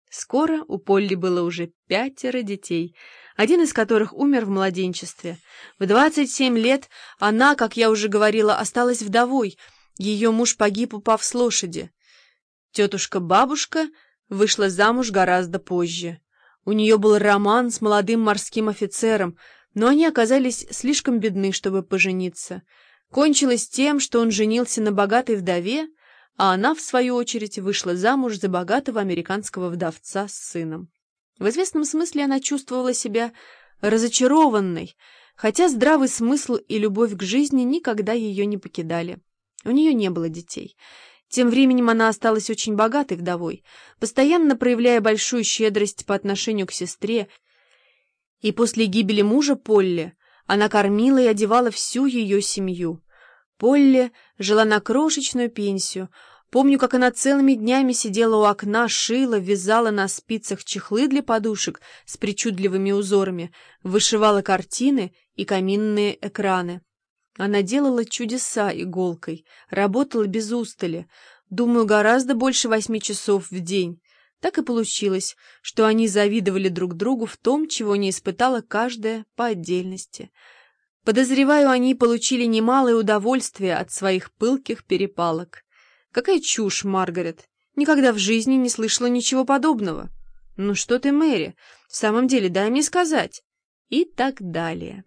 Скоро у Полли было уже 5 детей, один из которых умер в младенчестве. В 27 лет она, как я уже говорила, осталась вдовой. Ее муж погиб, упав с лошади. Тетушка-бабушка вышла замуж гораздо позже. У нее был роман с молодым морским офицером, но они оказались слишком бедны, чтобы пожениться. Кончилось тем, что он женился на богатой вдове, а она, в свою очередь, вышла замуж за богатого американского вдовца с сыном. В известном смысле она чувствовала себя разочарованной, хотя здравый смысл и любовь к жизни никогда ее не покидали. У нее не было детей. Тем временем она осталась очень богатой вдовой, постоянно проявляя большую щедрость по отношению к сестре, и после гибели мужа Полли она кормила и одевала всю ее семью. Полли жила на крошечную пенсию. Помню, как она целыми днями сидела у окна, шила, вязала на спицах чехлы для подушек с причудливыми узорами, вышивала картины и каминные экраны. Она делала чудеса иголкой, работала без устали, думаю, гораздо больше 8 часов в день. Так и получилось, что они завидовали друг другу в том, чего не испытала каждая по отдельности. Подозреваю, они получили немалое удовольствие от своих пылких перепалок. Какая чушь, Маргарет! Никогда в жизни не слышала ничего подобного. Ну что ты, Мэри, в самом деле, дай мне сказать. И так далее.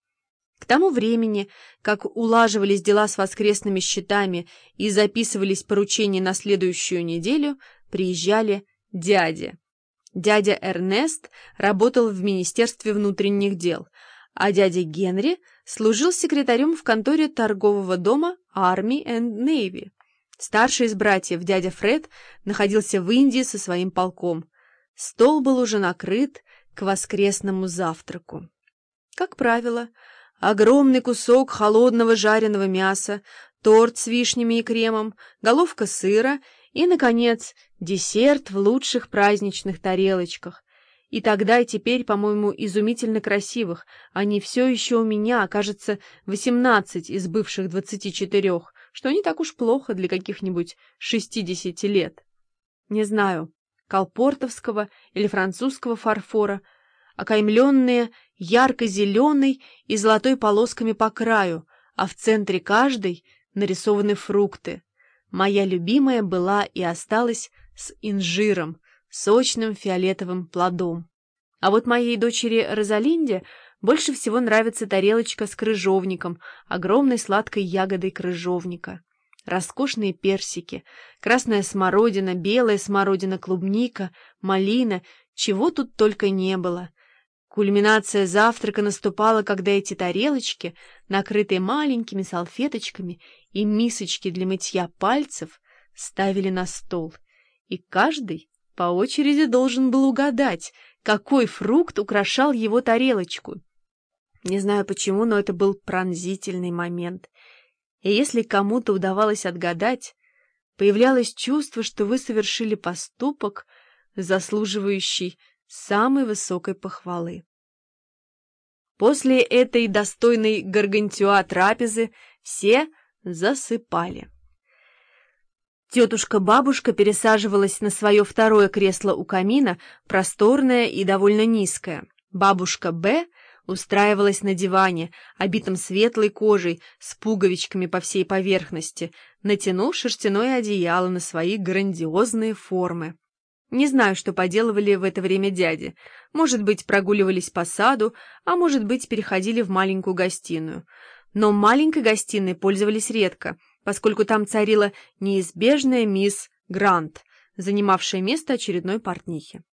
К тому времени, как улаживались дела с воскресными счетами и записывались поручения на следующую неделю, приезжали дяди. Дядя Эрнест работал в Министерстве внутренних дел, а дядя Генри служил секретарем в конторе торгового дома Army and Navy. Старший из братьев, дядя Фред, находился в Индии со своим полком. Стол был уже накрыт к воскресному завтраку. Как правило, огромный кусок холодного жареного мяса, торт с вишнями и кремом, головка сыра и, наконец, десерт в лучших праздничных тарелочках. И тогда, и теперь, по-моему, изумительно красивых. Они все еще у меня, кажется, 18 из бывших 24, что не так уж плохо для каких-нибудь 60 лет. Не знаю, колпортовского или французского фарфора, окаймленные ярко-зеленой и золотой полосками по краю, а в центре каждой нарисованы фрукты. Моя любимая была и осталась с инжиром, сочным фиолетовым плодом. А вот моей дочери Розалинде больше всего нравится тарелочка с крыжовником, огромной сладкой ягодой крыжовника. Роскошные персики, красная смородина, белая смородина, клубника, малина, чего тут только не было. Кульминация завтрака наступала, когда эти тарелочки, накрытые маленькими салфеточками и мисочки для мытья пальцев, ставили на стол, и каждый по очереди должен был угадать, какой фрукт украшал его тарелочку. Не знаю почему, но это был пронзительный момент. И если кому-то удавалось отгадать, появлялось чувство, что вы совершили поступок, заслуживающий самой высокой похвалы. После этой достойной гаргантюа трапезы все засыпали. Тетушка-бабушка пересаживалась на свое второе кресло у камина, просторное и довольно низкое. Бабушка Б устраивалась на диване, обитом светлой кожей, с пуговичками по всей поверхности, натянув шерстяное одеяло на свои грандиозные формы. Не знаю, что поделывали в это время дяди. Может быть, прогуливались по саду, а может быть, переходили в маленькую гостиную. Но маленькой гостиной пользовались редко, поскольку там царила неизбежная мисс Грант, занимавшая место очередной портнихи.